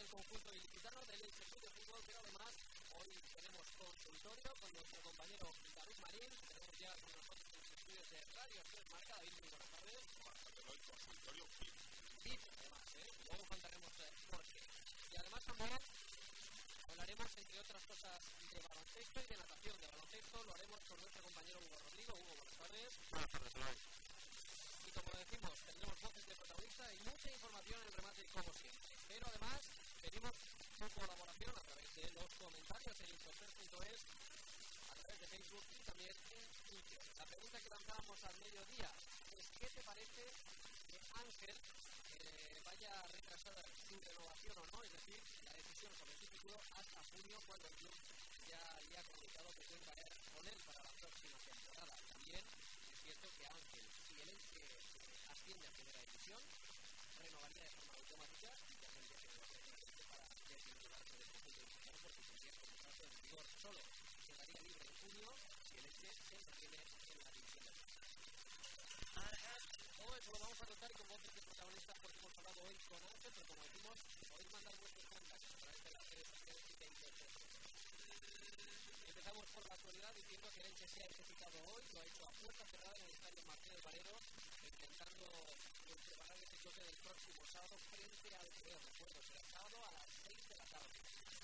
del conjunto ilicitano del Instituto de Fútbol, pero además hoy tenemos consultorio con nuestro compañero David Marín. Tenemos ya con nosotros en los estudios de Radio Tres Marca. David, muy buenas tardes. Buenas tardes, hoy consultorio VIP, además, luego contaremos por qué. Y además también hablaremos, entre otras cosas, de baloncesto y de natación. De baloncesto lo haremos con nuestro compañero Hugo Rodrigo. Hugo, buenas tardes. Buenas tardes, Eloy. Y como decimos, tendremos voces de protagonista y mucha información en el remate, como siempre. Pero además, pedimos su colaboración a través de los comentarios en infoser.es, a través de Facebook y también en Twitter. La pregunta que lanzábamos al mediodía es: ¿qué te parece que Ángel vaya a retrasar su renovación o no? Es decir, la decisión sobre su título hasta junio, cuando el club ya había comunicado que puede caer con él para la próxima temporada. También es cierto que Ángel, si el Elche asciende a primera división, renovaría de forma automática y ya tendría que renovar para desvincularse del conjunto mexicano, porque tendría que contrato en vigor solo. Quedaría libre en junio si el Elche se mantiene en la división de plata. Todo eso lo vamos a tratar con voces de protagonistas, porque hemos hablado hoy con Ángel, pero como decimos, podéis mandar vuestros comentarios a través de las redes sociales y de internet. Empezamos por la actualidad diciendo que el Elche se ha ejercitado hoy, lo ha hecho a puerta cerrada en el estadio Martínez Valero, intentando preparar ese choque del próximo sábado frente al Real. Recuerdo, será sábado a las 6 de la tarde.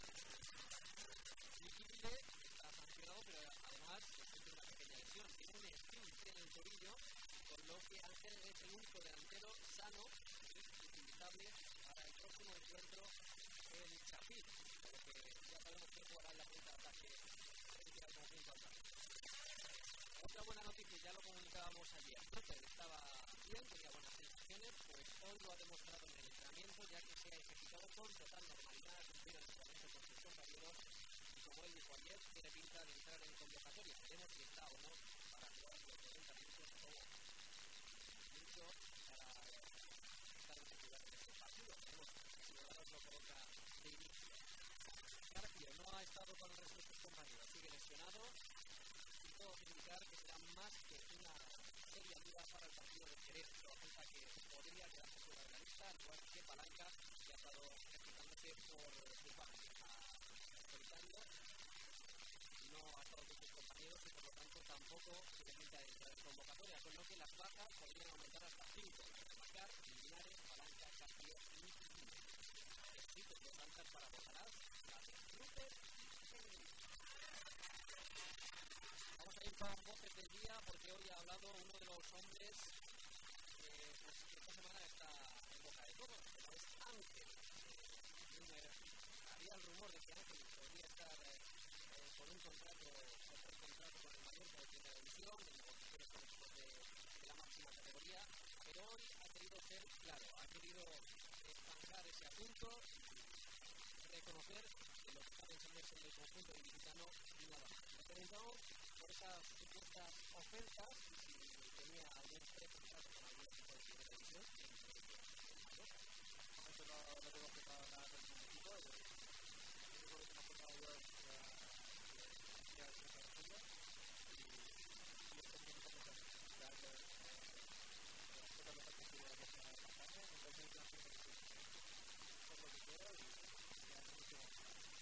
Liquide está sancionado, pero además tiene una pequeña lesión, tiene un esguince en el tobillo, con lo que Ángel es el único delantero sano y utilizable para el próximo encuentro en Chapí, por lo que ya sabemos que jugará en la punta de ataque frente al conjunto atlántico. Otra buena noticia, ya lo comunicábamos ayer, Rupert estaba bien, tenía buenas sensaciones, pues hoy lo ha demostrado en el entrenamiento, ya que se ha ejercitado con total normalidad, cumplido el entrenamiento con sus compañeros, y como él dijo ayer, tiene pinta de entrar en convocatoria. Veremos si está o no para jugar los 90 minutos o mucho para estar en titular en este partido. Veremos si Dorados lo coloca de inicio. García no ha estado con el resto de sus compañeros, sigue lesionado. Todo que indicar que será más que una seria duda para el partido de Jerez. Apunta que podría quedarse fuera de la lista, al igual que Palanca, que ha estado ejercitándose por Bilbao. Solitario no ha estado con sus compañeros y por lo tanto tampoco se necesita entrar en convocatoria, con lo que las bajas podrían aumentar hasta 5. Macar, Linares, Palanca, Castillo y Quintino. Escritos los altas para Botarás, la de Rupert y Henry. Vamos a ir con voces del día, porque hoy ha hablado uno de los hombres que esta semana está en boca de todos, como es Ángel. Había el rumor de que Ángel podría estar por un contrato con el Mallorca de primera división, en negociaciones con equipos de la máxima categoría, pero hoy ha querido ser claro, ha querido zanjar ese asunto y reconocer que lo que está pensando es en el conjunto ilicitano y nada más. Le preguntamos por esas supuestas ofensas y si tenía algún precontrato con algún equipo de primera división, entre ellos el Mallorca. Esto no tengo que pagar nada con ningún equipo, lo único que tenemos que pagar yo es la defensa de julio y esto tiene que ser dar totalmente accesible a la próxima campaña, entonces la primera división es lo que quiero y ya es mucho más.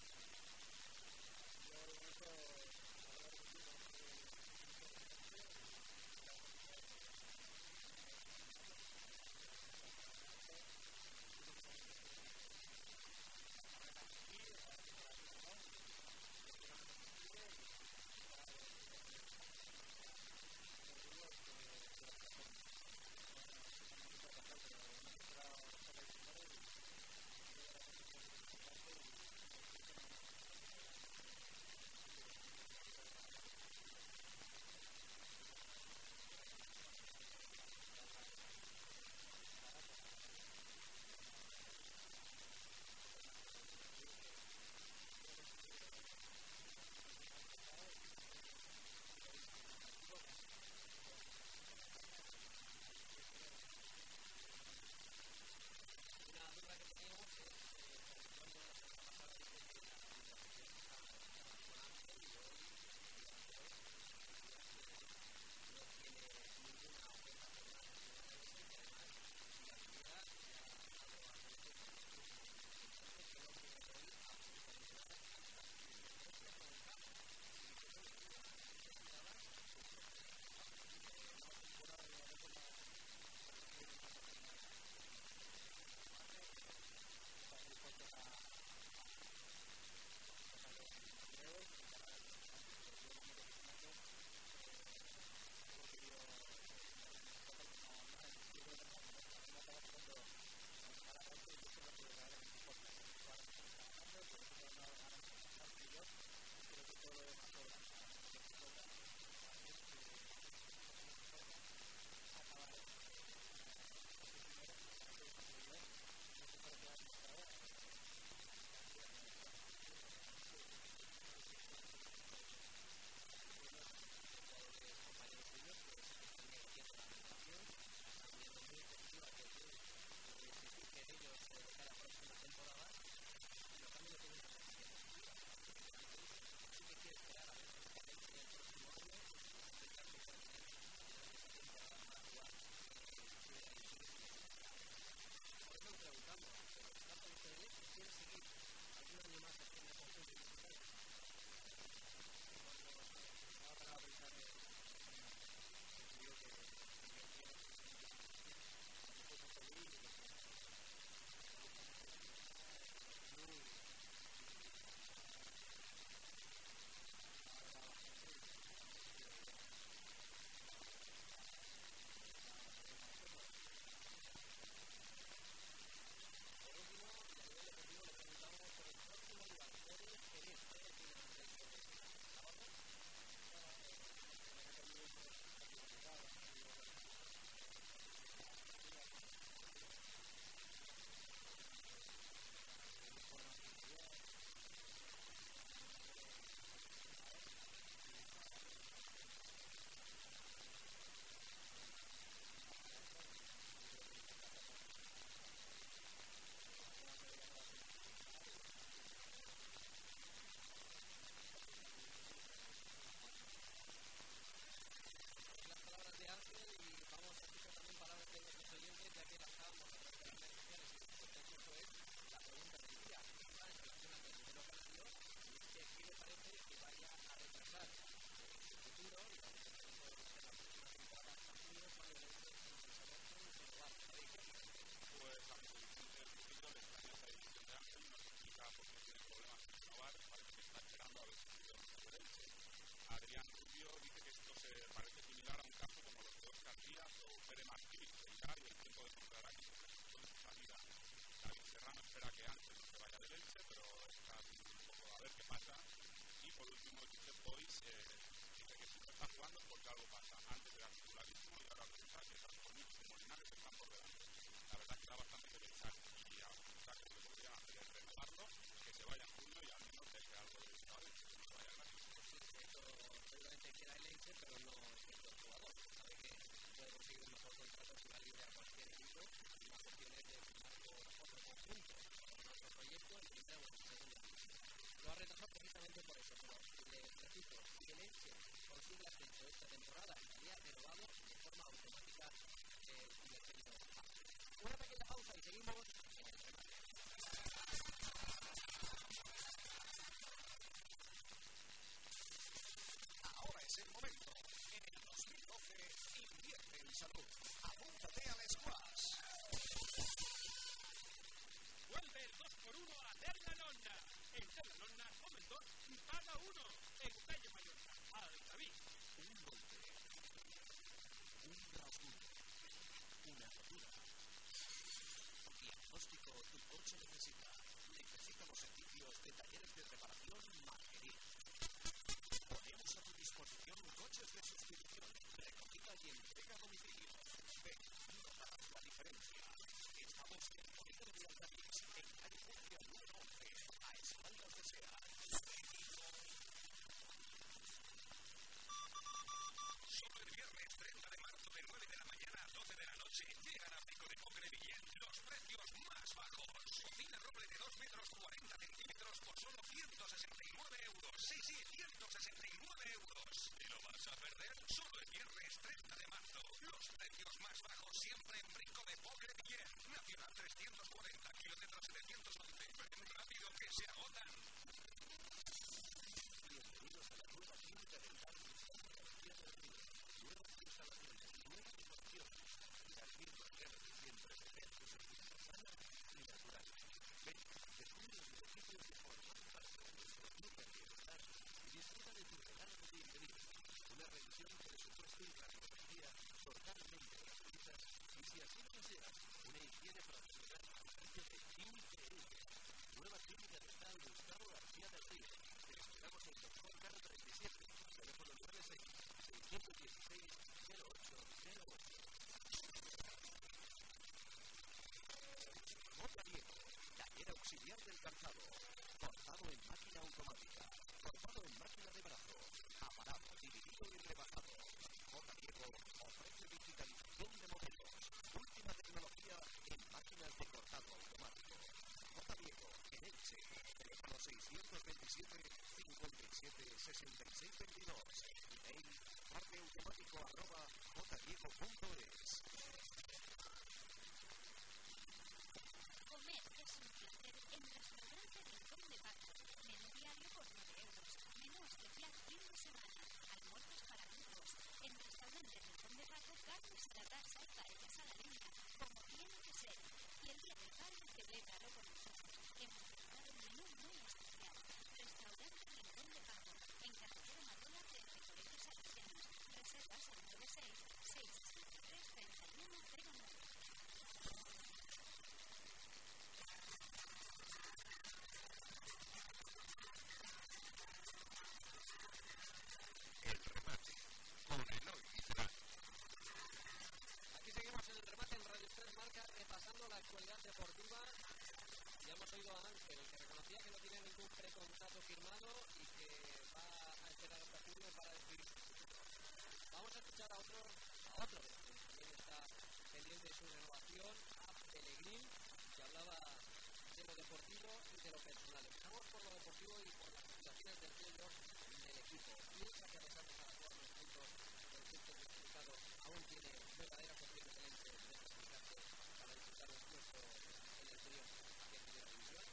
Yo con eso por último Twitter Boys dice que si no están jugando es porque algo pasa. Antes era titularísimo y ahora resulta que tanto como Linares están por delante. La verdad es que da bastante que pensar y a pensar que lo que podrían hacer es renovarlo, que se vaya en junio y al menos deje algo de esta vez, que no se vaya gratis. Eso seguramente quiera el Elche, pero no es el jugador. Sabe que puede conseguir un mejor contrato si va libre a cualquier equipo y la cuestión es de firmar por otro conjunto, con otro proyecto en primera o en segunda. Lo ha retrasado precisamente por eso, pero le repito, si el Elche consigue el ascenso esta temporada, estaría renovado de forma automática y definido. Una pequeña pausa y seguimos en el remate. Ahora es el momento. En el 2012 invierte en salud. Apúntate al squash. Vuelve el 2x1 a Terra Nonna. En Terra Nonna, comen 2 y paga 1. En calle Mallorca, Alcaví. Un golpe, un rasguño, una rotura. Diagnóstico tu coche necesita. Necesita los servicios de talleres de reparación Margerín. Ponemos a tu disposición coches de sustitución, recogida y entrega a domicilio. Ven, notarás la diferencia. Estamos en el Polígono de Alcaví, en calle Murcia número 11, a espaldas de SEAT. Solo el viernes 30 de marzo de 9 de la mañana a 12 de la noche llegan a Pico de Pocre Villén los precios más bajos. Cocina roble de 2 metros 40 centímetros por solo 169 euros. Sí, 169 euros. ¿Te lo vas a perder? Solo el viernes 30 de marzo. Los precios más bajos siempre en Pico de Pocre Villén. Nacional 340, kilómetros 711. Ven rápido que se agotan. Bienvenidos a la nueva clínica dental García del Río. Nuevas instalaciones, nuevas decoraciones. Y las mismas ganas de siempre de ver tu sonrisa sana y natural. Ven, descubre los beneficios de formar parte de nuestro club de bienestar y disfruta de tu regalo de bienvenida. Una revisión de presupuesto y radiografía totalmente gratuitas y, si así lo deseas, una higiene profesional a precio de 15 euros. Nueva clínica dental Gustavo García del Río. Te esperamos en Doctor Carro 37, teléfono 96-616-0808. Mota Diego, taller auxiliar del calzado. Cortado en máquina automática, cortado en máquina de brazo, aparado, dividido y rebajado. Mota Diego ofrece digitalización de modelos, última tecnología en máquinas de cortado automático. Mota Diego, en Elche, teléfono 627-57-6622, email parteautomático@motadiego.es. Comer es un placer en Restaurante Rincón de Paco. Menú diario por 9 euros. Menú especial fin de semana. Almuerzos para grupos. En Restaurante Rincón de Paco, carnes a la brasa y paellas a la leña, como tiene que ser. Y el día del padre, celébralo con nosotros. Hemos preparado un menú muy especial. Restaurante Rincón de Paco. En carretera Marola de Recoletos Salesianos. Reservas al 96-673-3109. Aquí seguimos en el remate en Radio 3 Marca, repasando la actualidad deportiva. Ya hemos oído a Ángel, que reconocía que no tiene ningún precontrato firmado y que va a esperar hasta junio para decidir su futuro. Vamos a escuchar a otro que también está pendiente de su renovación, a Pellegrín, que hablaba de lo deportivo y de lo personal. Empezamos por lo deportivo y por las situaciones del playoff del equipo. Piensa que a pesar de cada jugar los puntos del sexto clasificado, aún tiene verdaderas opciones de clasificarse para disputar un puesto en el playoff de primera división.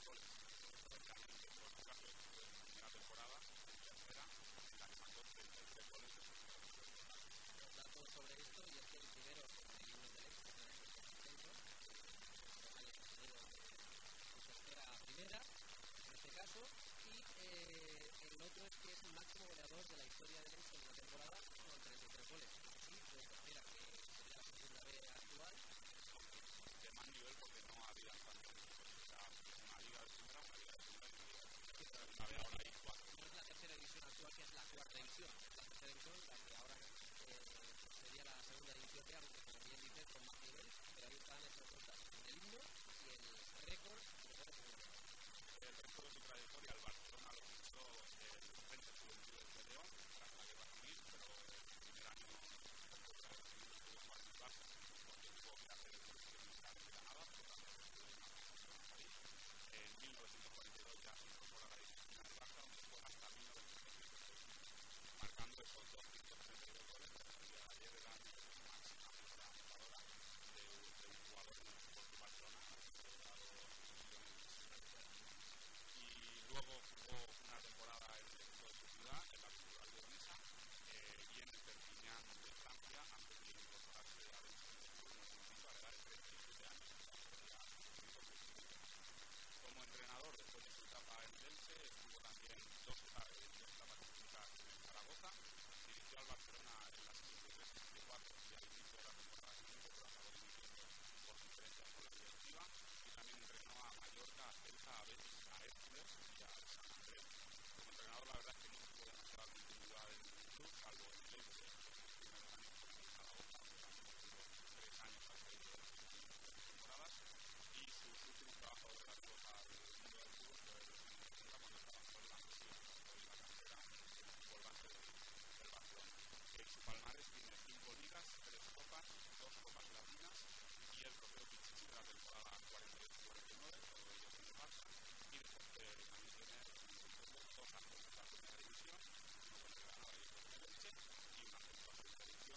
goles. Cercanamente fue el caso de su primera temporada, en tercera, en la que marcó 33 goles de sus Los datos sobre esto, y es que el primero es el himno del Elche, que es el ascenso, el primero de tercera a primera, en este caso, y el otro es que es el máximo goleador de la historia del Elche en una temporada con 33 goles. Sí, de tercera, que sería la segunda B actual. De más nivel porque no había tantos equipos. Era una liga de primera, una liga de segunda y una B ahora hay 4. No es la tercera división actual, que es la cuarta división. La tercera división, la que ahora sería la segunda división B, aunque como bien dices, con más nivel, pero ahí están esos dos datos, el himno y el récord de goles de Europa. El resto de su trayectoria, el Barcelona lo fichó el Frente Juventud de León tras la guerra civil, pero el primer año pudo jugar en el Barça porque tuvo que hacer el curso militar en Granada, por lo tanto estuvo en una posición en París. En 1942 ya se incorpora a la disciplina del Barça, donde juega hasta 1976, marcando esos 232 goles que recibía ayer, era la máxima mejora anotadora de un jugador en el fútbol de Barcelona, celebrado y luego jugó una temporada en el equipo de su ciudad, en la Cultural Leonesa, y en el Perpignan de Francia, antes de incorporarse a la a la edad de 37 años. Como entrenador, después de su etapa en el Elche, estuvo también dos etapas distintas en el Zaragoza, dirigió al Barcelona en la 73-74 y al inicio de la temporada siguiente, pero acabó dimitiendo por diferencias con la directiva, y también entrenó a Mallorca, a Celta, a Betis, a Hércules y a San Andrés. Como entrenador, la verdad es que no tuvo demasiada continuidad en el club, salvo en el Elche, los primeros años con el Zaragoza, tuvo 3 años al frente de las temporadas, y sus últimos trabajos relativos al mundo del fútbol fue en los años 70, cuando trabajó en la Masía, en la cantera volante del Barcelona. En su palmarés tiene 5 ligas, 3 copas, 2 copas latinas y el trofeo Pichichi de la temporada 48-49, todo ello en el Barça, y después también tiene 2 ascensos a la primera división, uno con el Granada y otro con el Elche, y un ascenso a la segunda división.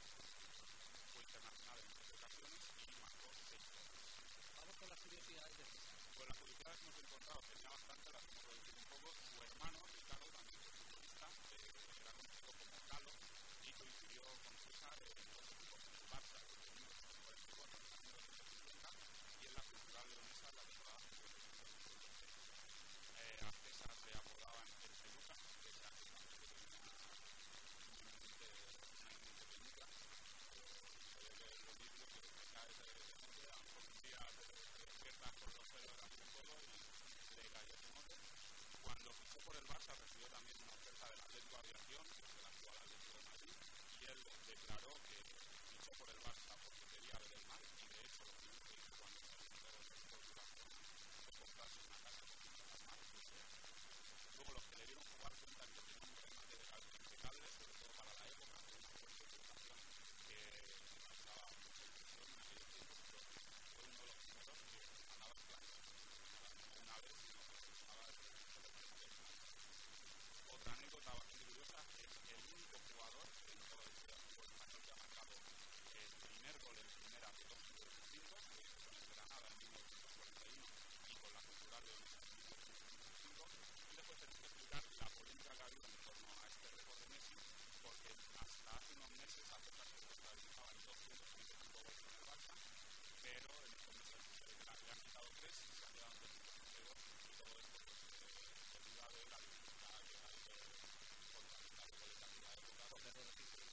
Fue internacional en 3 ocasiones y marcó 6 goles. Vamos con las curiosidades de César. Pues las curiosidades que hemos encontrado, tenía bastante, las hemos reducido un poco. Su hermano, Ricardo, también fue futbolista, era conocido como Calo, y coincidió con César en 2 equipos, en el Barça desde 1944 hasta 1950 y en la Cultural Leonesa en la temporada 1956. A César le apodaban el Peluca, que es que también tenía una inminente peluca. Se ve que los vídeos que te caes de monte, a lo mejor un día te despiertas con los pelos delante de todo y le cayó ese mote. Cuando fichó por el Barça recibió también una oferta del Atlético Aviación, que es el actual Atlético de Madrid, y él declaró que fichó por el Barça porque quería ver el mar, y de hecho lo primero que hizo cuando se retiró del fútbol de Barcelona fue comprarse una casa que tenía al mar. Luego los que le vieron jugar cuentan que tenía un remate de calcio impecable, sobre todo para la época, una fuerte sensación que causaba mucha impresión en aquellos tiempos, pero fue uno de los primeros que ganaba el plan. Una vez no usaba el registro de penales. Otra anécdota bastante curiosa es el único jugador en toda la historia del fútbol español que ha marcado el primer gol en primera de 2 goles distintos, que hizo con el Granada en 1941 y con la Cultural Leonesa en 1955. Y después tenemos que explicar la polémica que ha habido en torno a este récord de Messi, porque hasta hace unos meses a pesar que estaba en 235 goles con el Barça, pero en estos meses le han quitado 3 y se ha quedado en 232, y todo esto pues deriva de la dificultad que hay de contabilizar goles de aquella época, porque de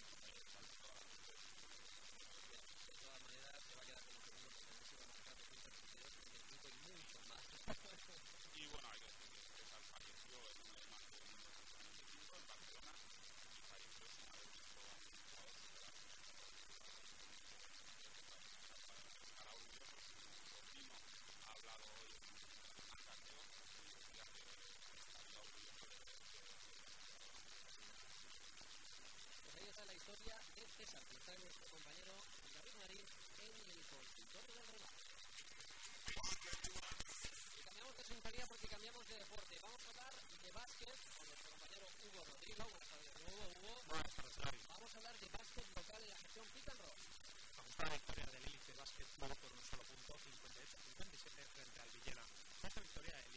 todas maneras se va a quedar con los segundos porque Messi va a marcar 232, 35 y mucho más. Y bueno, hay que decir que César falleció el 1 de marzo de 1995 en Barcelona y falleció sin haber visto a un jugador superar estará orgulloso. Su sobrino ha hablado hoy en un carteo y decía que estaría orgulloso de Pues ahí está la historia de César, que está nuestro compañero David Marín en el consultorio del remate. Y cambiamos de sintonía porque cambiamos de deporte. Vamos a hablar de básquet con nuestro compañero Hugo Rodrigo. Buenas tardes de nuevo, Hugo. Buenas tardes, David. Vamos a hablar de básquet local en la sección Pick and Roll. Esta victoria del Elite Básquet tuvo por un solo punto 58-57 frente al Villela. Esta victoria el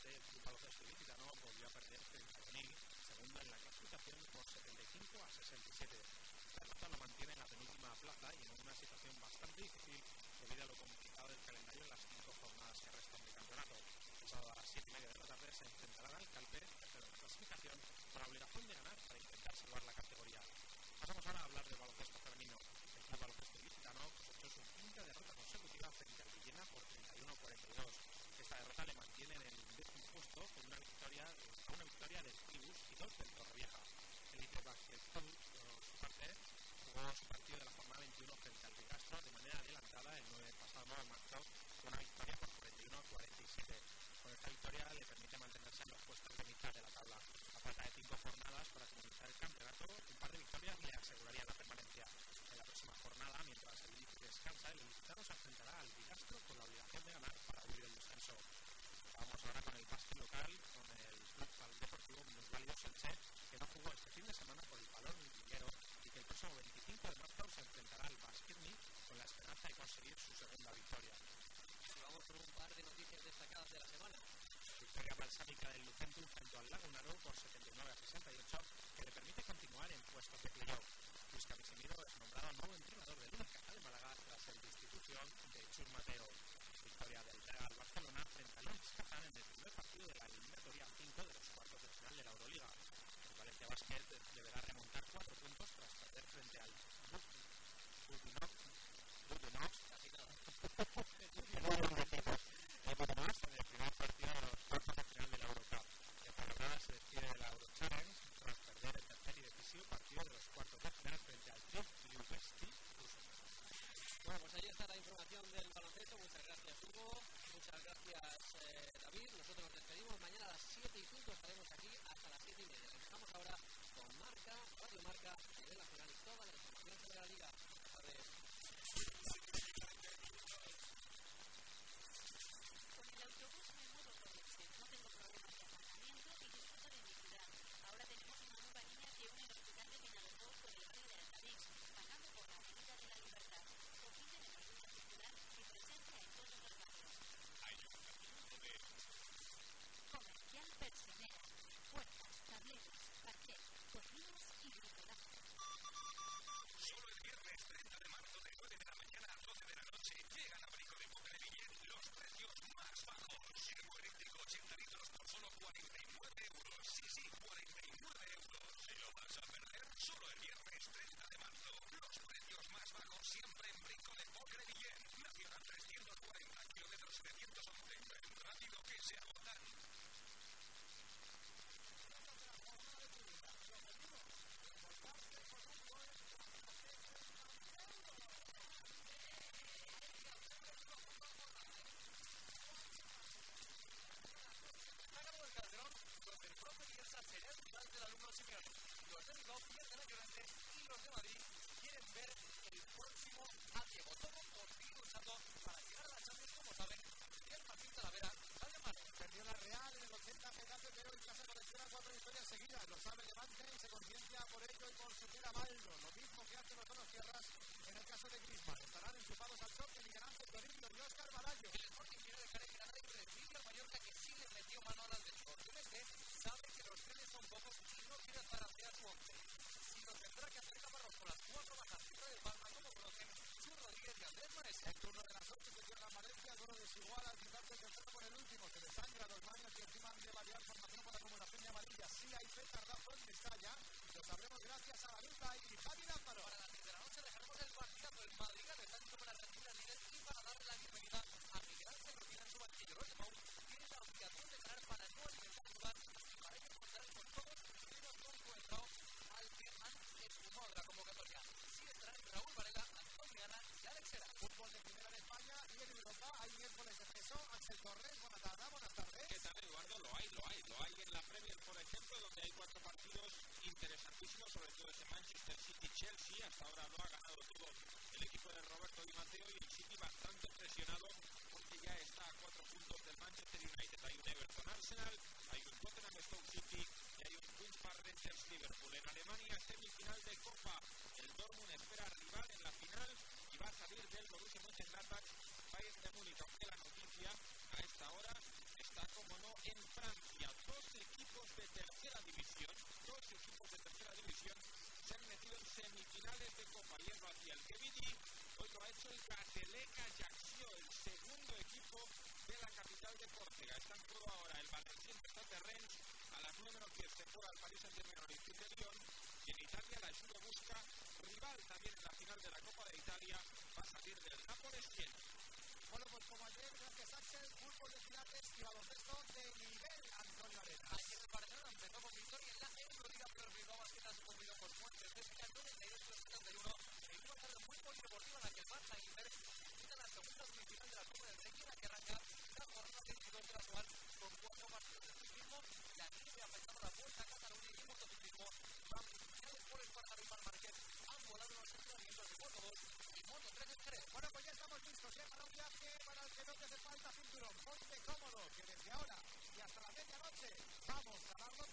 parte, el Club Baloncesto Ilicitano volvió a perder frente al Onil, segundo en la clasificación por 75-67. Esta derrota lo mantiene en la penúltima plaza y en una situación bastante difícil debido a lo complicado del calendario en las 5 jornadas que restan de campeonato. El sábado a las 7:30 de la tarde se enfrentarán al Calpe, tercero de la clasificación, con la obligación de ganar para intentar salvar la categoría. Pasamos ahora a hablar del baloncesto femenino. El Club Baloncesto Ilicitano cosechó su quinta derrota consecutiva frente al Villena por 31-42. Esta derrota le mantiene en el 10º puesto con una victoria del Tribus y 2 del Torrevieja. El Elite Basket Club, por su parte, jugó su partido de la jornada 21 frente al Bicastro de manera adelantada el pasado 9 de marzo con una victoria por 41-47. Con esta victoria le permite mantenerse en los puestos de mitad de la tabla. A falta de 5 jornadas para finalizar el campeonato, un par de victorias le aseguraría la permanencia. En la próxima jornada, mientras el Elite descansa, el Ilicitano se enfrentará al Bicastro con la obligación de ganar para huir del descenso. Vamos ahora con el básquet local, con el Club Deportivo Minusválidos Elche, que no jugó este fin de semana por el Palón Liguero y que el próximo 25 de marzo se enfrentará al Basquetni con la esperanza de conseguir su segunda victoria. Y vamos con un par de noticias destacadas de la semana. Victoria balsámica del Lucentum frente al Lagunaro por 79-68, que le permite continuar en puestos de playoff. Luis Capisimiro es nombrado nuevo entrenador del Unicaja de Málaga tras la destitución de Chus Mateo. Victoria del Real Barcelona frente al Lens Kazán en el primer partido de la eliminatoria 5 de los cuartos de final de la Euroliga. El Valencia Basket deberá remontar 4 puntos tras perder frente al Budunovsk Casi nada. en el primer partido de los cuartos de final de la Eurocup. El Zaragoza se despide de la Eurochallenge tras perder el tercer y decisivo partido de los cuartos de final frente al Club Liubesti ruso. Bueno, pues ahí está la información del baloncesto. Muchas gracias, Hugo. Muchas gracias, David. Nosotros nos despedimos. Mañana a las 7:05 estaremos aquí hasta las 7:30. Empezamos ahora con Marca, Radio Marca, a nivel nacional y toda la información sobre la Liga. Adiós. Con el autobús me muevo por Elche, no tengo problemas de aparcamiento y disfruto de mi ciudad. Ahora tenemos una nueva línea que une el Hospital de Vinalopó con el barrio de Altavix, pasando por la Avenida de la Libertad. Compite en el ayuda circular y presencia en todos los barrios. Comercial Persinera, puertas, tableros, parquet, cocinas y bricolaje. Solo el viernes 30 de marzo de 9 de la mañana a 12 de la noche llegan a Brico de Boca de Villén los precios más bajos. Siervo eléctrico 80 litros por solo 49 euros. Sí, 49 euros. ¿Se lo vas a perder? Solo el viernes 30 de marzo. Los precios más bajos siempre en Brico de Boca de Villén. Nacional 340, kilómetros 711. Ven rápido que se agotan. Ganado del Calderón, donde el profe Bielsa será el rival del alumno Simeone. Los de Bilbao pierden a Llorente y los de Madrid quieren ver el próximo a Diego. Todo por seguir luchando para llegar a la Champions, como saben. Miguel Martín Talavera, sale mano. Perdió la Real en el 80 Getafe, pero en casa colecciona 4 victorias seguidas. Lo sabe Levante y se conciencia por ello y por su fiel avaldo. Lo mismo que hacen los donos tierras en el caso de Griezmann. Estarán enchufados al choque Miguel Ángel Toribio y Óscar Barallo. El Sporting quiere dejar en Granada y recibir al Mallorca, que sí le metió mano al Atlético. Clemente sabe que los trenes son pocos y no quiere balancear su once. Si lo tendrá que hacer Caparrós con las 4 bajas de Palma, como conocen, Chu Rodríguez y Andrés Maese. El turno de las 8 se cierra en Valencia, el duelo desigual al quitarse el tercero con el último. Se desangra dos manos que encima han de variar formación para acumulación de amarilla. Sí hay petardazo en Mestalla. Lo sabremos gracias a la Luta y Javi Lázaro. Para las 10 de la noche dejaremos el partidazo. El Madrid está listo para repetir el nivel y para darle la bienvenida a Miguel Ángel Rodríguez en su banquillo. Los de Pau tienen la obligación de ganar para no alimentar el lugar y para ello contar con todos y no con Cuentrao, al que han esfumado de la convocatoria. Sí estarán Raúl Varela, Antonio Ana y Alex Hera. Fútbol de primera en España y en Europa. Hay miércoles de peso. Axel Torres, buenas tardes. ¿Qué tal, Eduardo? Lo hay en la Premier, por ejemplo, donde hay 4 partidos interesantísimos, sobre todo ese Manchester City-Chelsea. Hasta ahora lo ha ganado todo el equipo de Roberto Di Matteo y el City bastante presionado porque ya está a 4 puntos del Manchester United. Hay un Everton-Arsenal, hay un Tottenham-Stoke City y hay un Queen's Park Rangers-Liverpool. En Alemania, semifinal de Copa. El Dortmund espera rival en la final y va a salir del Borussia Mönchengladbach Bayern de Múnich, aunque la noticia a esta hora está, como no, en Francia. Dos equipos de tercera división se han metido en semifinales de Copa. Ayer lo hacía el Quevidí, hoy lo ha hecho el Gateleca Ajaccio, el segundo equipo de la capital de Córcega. Está en juego ahora el Valenciennes de Rennes. A las 9:10 se juega el Paris Saint-Germain Olympique de Lyon. Y en Italia la Juve busca rival también en la final de la Copa de Italia. Va a salir del Nápoles Siena. Bueno, pues como ayer, gracias Axel, fútbol de pilates y baloncesto de nivel, Antonio Arena. Ayer el Barcelona empezó con victoria en la Euroliga, pero el Bilbao Basket ha sucumbido por Fuentes de Sevilla 92-71 en una tarde muy polideportiva en la que el Barça y Inter disputan la segunda semifinal de la Copa del Rey, que arranca la jornada 22 de la cual con 4 partidos de ciclismo. La nieve ha afectado la Vuelta a Cataluña y motociclismo. Van finales por el Espargaró y Marmárquez han volado los entrenamientos de Moto 2 y Moto 3 en Jerez. Bueno, pues ya estamos listos, para un viaje para el que no te hace falta cinturón. Ponte cómodo, que desde ahora y hasta la medianoche vamos a darlo